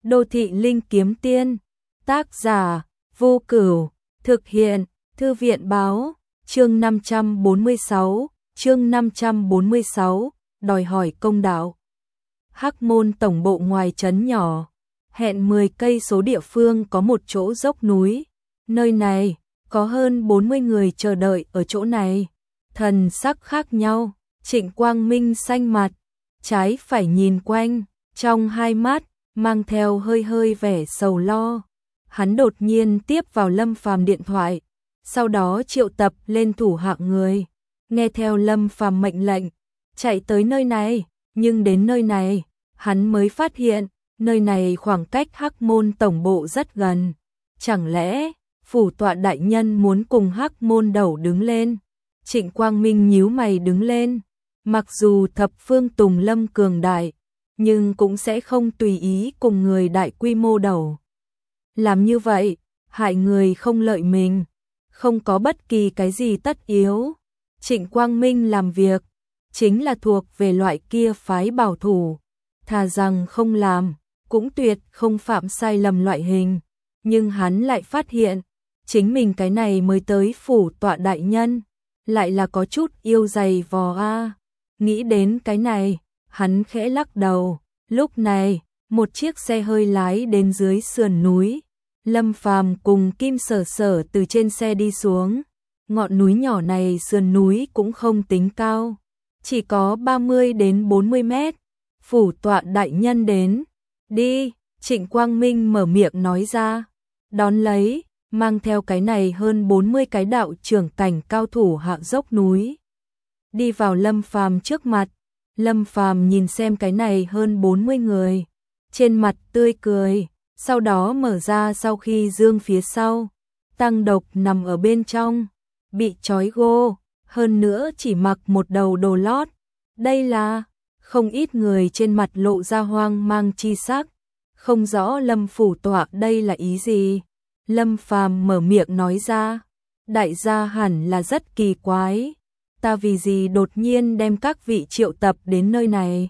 Đô thị linh kiếm tiên, tác giả Vô Cửu, thực hiện Thư viện báo, chương 546, đòi hỏi công đạo. Hắc Môn tổng bộ ngoài trấn nhỏ, hẹn 10 cây số địa phương có một chỗ dốc núi. Nơi này có hơn 40 người chờ đợi ở chỗ này, thần sắc khác nhau. Trịnh Quang Minh xanh mặt, trái phải nhìn quanh, trong hai mắt mang theo hơi hơi vẻ sầu lo. Hắn đột nhiên tiếp vào Lâm Phàm điện thoại, sau đó triệu tập lên thủ hạ người, nghe theo Lâm Phàm mệnh lệnh, chạy tới nơi này. Nhưng đến nơi này, hắn mới phát hiện, nơi này khoảng cách Hắc Môn tổng bộ rất gần. Chẳng lẽ phủ tọa đại nhân muốn cùng Hắc Môn đầu đứng lên? Trịnh Quang Minh nhíu mày đứng lên. Mặc dù thập phương Tùng Lâm cường đại, nhưng cũng sẽ không tùy ý cùng người đại quy mô đầu. Làm như vậy, hại người không lợi mình, không có bất kỳ cái gì tất yếu. Trịnh Quang Minh làm việc, chính là thuộc về loại kia phái bảo thủ, thà rằng không làm, cũng tuyệt không phạm sai lầm loại hình. Nhưng hắn lại phát hiện, chính mình cái này mới tới phủ tọa đại nhân, lại là có chút yêu dày vò a. Nghĩ đến cái này, hắn khẽ lắc đầu. Lúc này, một chiếc xe hơi lái đến dưới sườn núi. Lâm Phàm cùng Kim Sở Sở từ trên xe đi xuống. Ngọn núi nhỏ này sườn núi cũng không tính cao, chỉ có 30 đến 40 mét. Phủ tọa đại nhân đến. Đi, Trịnh Quang Minh mở miệng nói ra. Đón lấy, mang theo cái này hơn 40 cái đạo trưởng cảnh cao thủ hạ dốc núi. Đi vào Lâm Phàm trước mặt. Lâm Phàm nhìn xem cái này hơn 40 người, trên mặt tươi cười, sau đó mở ra sau khi dương phía sau. Tăng Độc nằm ở bên trong, bị trói gô, hơn nữa chỉ mặc một đầu đồ lót. Đây là, không ít người trên mặt lộ ra hoang mang chi sắc, không rõ Lâm phủ tọa đây là ý gì. Lâm Phàm mở miệng nói ra, đại gia hẳn là rất kỳ quái. Ta vì gì đột nhiên đem các vị triệu tập đến nơi này?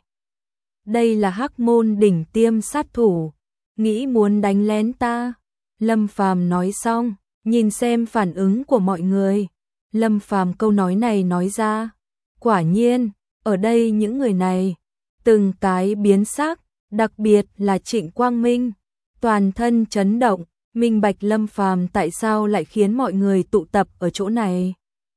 Đây là Hắc Môn đỉnh tiêm sát thủ, nghĩ muốn đánh lén ta. Lâm Phàm nói xong, nhìn xem phản ứng của mọi người. Lâm Phàm câu nói này nói ra, quả nhiên, ở đây những người này, từng cái biến sắc, đặc biệt là Trịnh Quang Minh, toàn thân chấn động, minh bạch Lâm Phàm tại sao lại khiến mọi người tụ tập ở chỗ này.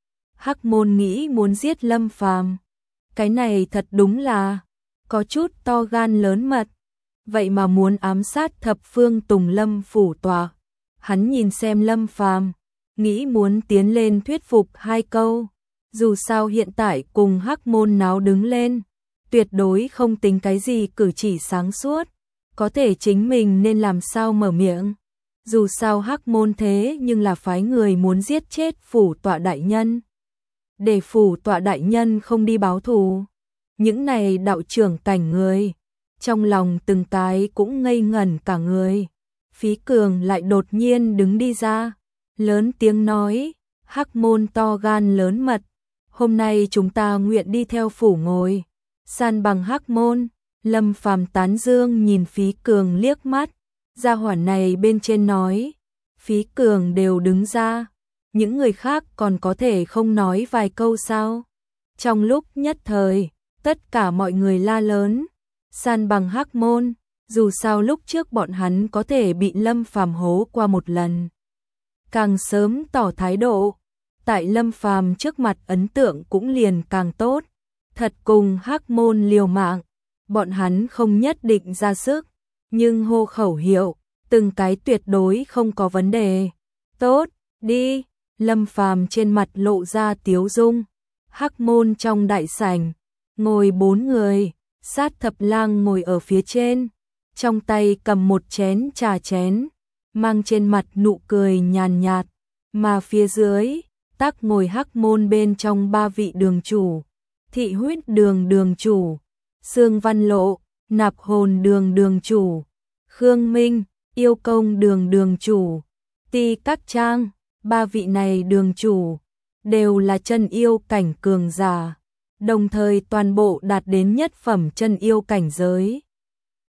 Hắc Môn nghĩ muốn giết Lâm Phàm, cái này thật đúng là có chút to gan lớn mật, vậy mà muốn ám sát thập phương Tùng Lâm phủ tọa. Hắn nhìn xem Lâm Phàm, nghĩ muốn tiến lên thuyết phục hai câu, dù sao hiện tại cùng Hắc Môn náo đứng lên, tuyệt đối không tính cái gì cử chỉ sáng suốt, có thể chính mình nên làm sao mở miệng. Dù sao Hắc Môn thế nhưng là phái người muốn giết chết phủ tọa đại nhân, để phủ tọa đại nhân không đi báo thù. Những này đạo trưởng cảnh người, trong lòng từng cái cũng ngây ngẩn cả người. Phí Cường lại đột nhiên đứng đi ra, lớn tiếng nói, Hắc Môn to gan lớn mật, hôm nay chúng ta nguyện đi theo phủ ngồi, san bằng Hắc Môn. Lâm Phàm tán dương nhìn Phí Cường liếc mắt, gia hỏa này bên trên nói, Phí Cường đều đứng ra, những người khác còn có thể không nói vài câu sao? Trong lúc nhất thời, tất cả mọi người la lớn, san bằng Hắc Môn. Dù sao lúc trước bọn hắn có thể bị Lâm Phàm hố qua một lần, càng sớm tỏ thái độ, tại Lâm Phàm trước mặt ấn tượng cũng liền càng tốt. Thật cùng Hắc Môn liều mạng, bọn hắn không nhất định ra sức, nhưng hô khẩu hiệu, từng cái tuyệt đối không có vấn đề. Tốt, đi. Lâm Phàm trên mặt lộ ra tiếu dung. Hắc Môn trong đại sảnh, ngồi 4 người, Sát Thập Lang ngồi ở phía trên, trong tay cầm một chén trà chén, mang trên mặt nụ cười nhàn nhạt, mà phía dưới, tắc ngồi Hắc Môn bên trong 3 vị đường chủ, Thị Huyết Đường đường chủ, Sương Văn Lộ, Nạp Hồn Đường đường chủ, Khương Minh, Yêu Công Đường đường chủ, Ti Các Trang. 3 vị này đường chủ đều là chân yêu cảnh cường giả, đồng thời toàn bộ đạt đến nhất phẩm chân yêu cảnh giới.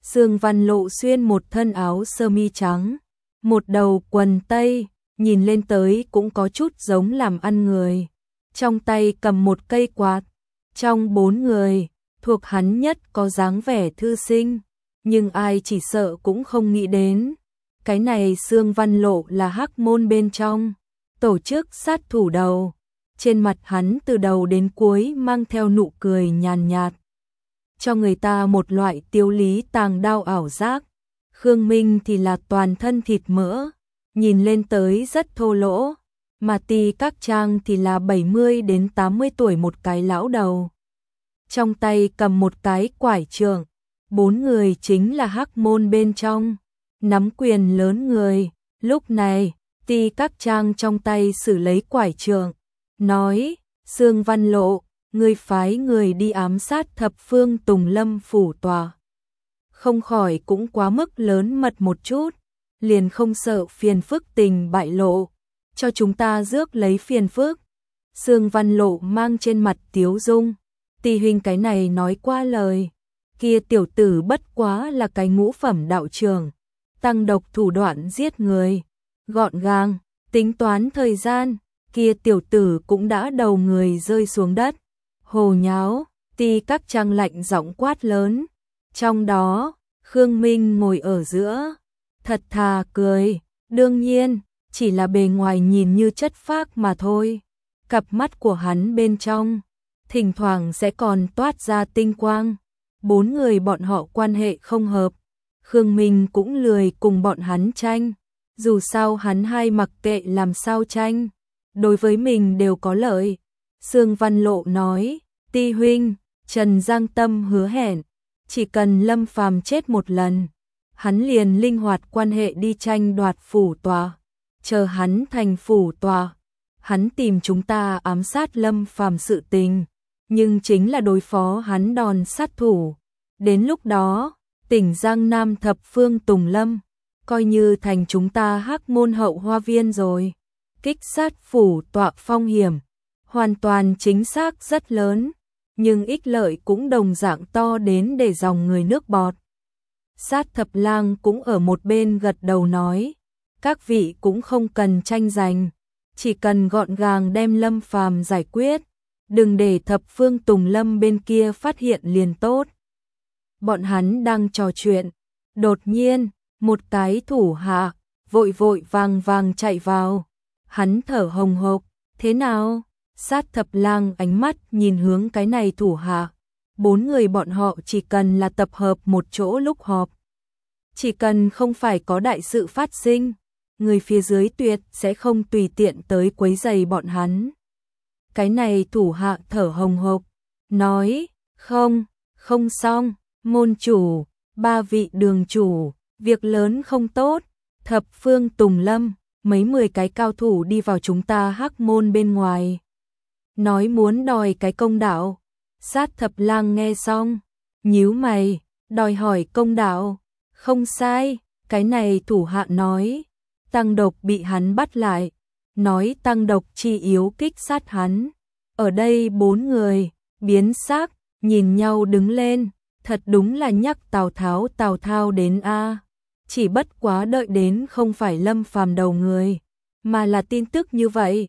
Sương Văn Lộ xuyên một thân áo sơ mi trắng, một đầu quần tây, nhìn lên tới cũng có chút giống làm ăn người. Trong tay cầm một cây quạt. Trong 4 người, thuộc hắn nhất có dáng vẻ thư sinh, nhưng ai chỉ sợ cũng không nghĩ đến. Cái này Sương Văn Lộ là hắc môn bên trong, tổ chức sát thủ đầu. Trên mặt hắn từ đầu đến cuối mang theo nụ cười nhàn nhạt, cho người ta một loại tiêu lý tàng đao ảo giác. Khương Minh thì là toàn thân thịt mỡ, nhìn lên tới rất thô lỗ, mà Ti Các Trang thì là 70 đến 80 tuổi một cái lão đầu. Trong tay cầm một cái quải trượng, 4 người chính là hắc môn bên trong, nắm quyền lớn người. Lúc này, Ti Các Trang trong tay xử lấy quải trượng, nói, Sương Văn Lộ, ngươi phái người đi ám sát thập phương Tùng Lâm phủ tòa. Không khỏi cũng quá mức lớn mật một chút, liền không sợ phiền phức tình bại lộ, cho chúng ta rước lấy phiền phức. Sương Văn Lộ mang trên mặt tiếu dung, Ti huynh cái này nói qua lời, kia tiểu tử bất quá là cái ngũ phẩm đạo trưởng, tăng độc thủ đoạn giết người, gọn gàng, tính toán thời gian, kia tiểu tử cũng đã đầu người rơi xuống đất. Hồ nháo, Ti Các Trang lạnh giọng quát lớn. Trong đó, Khương Minh ngồi ở giữa, thật thà cười, đương nhiên, chỉ là bề ngoài nhìn như chất phác mà thôi. Cặp mắt của hắn bên trong, thỉnh thoảng sẽ còn toát ra tinh quang. 4 người bọn họ quan hệ không hợp, Khương Minh cũng lười cùng bọn hắn tranh. Dù sao hắn hai mặc kệ làm sao tranh, đối với mình đều có lợi. Sương Văn Lộ nói, Ti huynh, Trần Giang Tâm hứa hẹn, chỉ cần Lâm Phàm chết một lần, hắn liền linh hoạt quan hệ đi tranh đoạt phủ tòa. Chờ hắn thành phủ tòa, hắn tìm chúng ta ám sát Lâm Phàm sự tình, nhưng chính là đối phó hắn đòn sát thủ. Đến lúc đó, tỉnh Giang Nam thập phương Tùng Lâm, coi như thành chúng ta hắc môn hậu hoa viên rồi. Kích sát phủ tọa phong hiểm, hoàn toàn chính xác rất lớn, nhưng ích lợi cũng đồng dạng to đến để dòng người nước bọt. Sát Thập Lang cũng ở một bên gật đầu nói, các vị cũng không cần tranh giành, chỉ cần gọn gàng đem Lâm Phàm giải quyết, đừng để thập phương Tùng Lâm bên kia phát hiện liền tốt. Bọn hắn đang trò chuyện, đột nhiên, một cái thủ hạ vội vội vàng vàng chạy vào. Hắn thở hồng hộc, thế nào? Sát Thập Lang ánh mắt nhìn hướng cái này thủ hạ. 4 người bọn họ chỉ cần là tập hợp một chỗ lúc họp, chỉ cần không phải có đại sự phát sinh, người phía dưới tuyệt sẽ không tùy tiện tới quấy rầy bọn hắn. Cái này thủ hạ thở hồng hộc, nói, không xong, môn chủ, 3 vị đường chủ, việc lớn không tốt, thập phương Tùng Lâm, mấy 10 cái cao thủ đi vào chúng ta hắc môn bên ngoài, nói muốn đòi cái công đạo. Sát Thập Lang nghe xong, nhíu mày, đòi hỏi công đạo, không sai, cái này thủ hạ nói, Tăng Độc bị hắn bắt lại, nói Tăng Độc chi yếu kích sát hắn. Ở đây 4 người, biến sắc, nhìn nhau đứng lên, thật đúng là nhắc Tào Tháo đến a. Chỉ bất quá đợi đến không phải Lâm Phàm đầu người, mà là tin tức như vậy.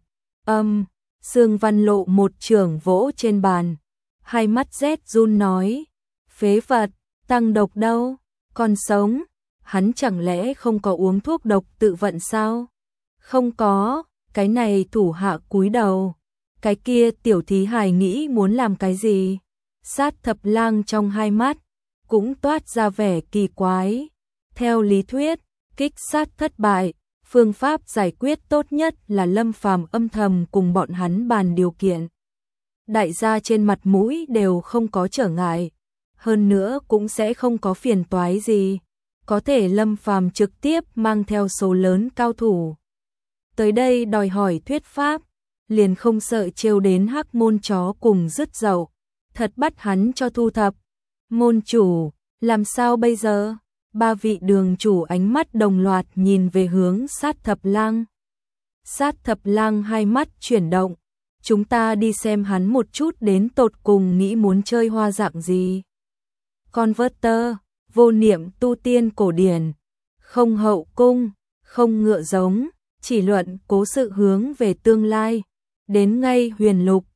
Sương Văn Lộ một chưởng vỗ trên bàn, hai mắt rét run nói, phế vật, Tăng Độc đâu, còn sống, hắn chẳng lẽ không có uống thuốc độc tự vận sao? Không có, cái này thủ hạ cúi đầu, cái kia tiểu thí hài nghĩ muốn làm cái gì? Sát Thập Lang trong hai mắt cũng toát ra vẻ kỳ quái. Theo lý thuyết, kích sát thất bại, phương pháp giải quyết tốt nhất là Lâm Phàm âm thầm cùng bọn hắn bàn điều kiện. Đại gia trên mặt mũi đều không có trở ngại, hơn nữa cũng sẽ không có phiền toái gì. Có thể Lâm Phàm trực tiếp mang theo số lớn cao thủ tới đây đòi hỏi thuyết pháp, liền không sợ trêu đến hắc môn chó cùng rứt dậu, thật bắt hắn cho thu thập. Môn chủ, làm sao bây giờ? 3 vị đường chủ ánh mắt đồng loạt nhìn về hướng Sát Thập Lang. Sát Thập Lang hai mắt chuyển động, chúng ta đi xem hắn một chút đến tột cùng nghĩ muốn chơi hoa dạng gì. Converter, vô niệm tu tiên cổ điển, không hậu cung, không ngựa giống, chỉ luận cố sự hướng về tương lai. Đến ngay huyền lục,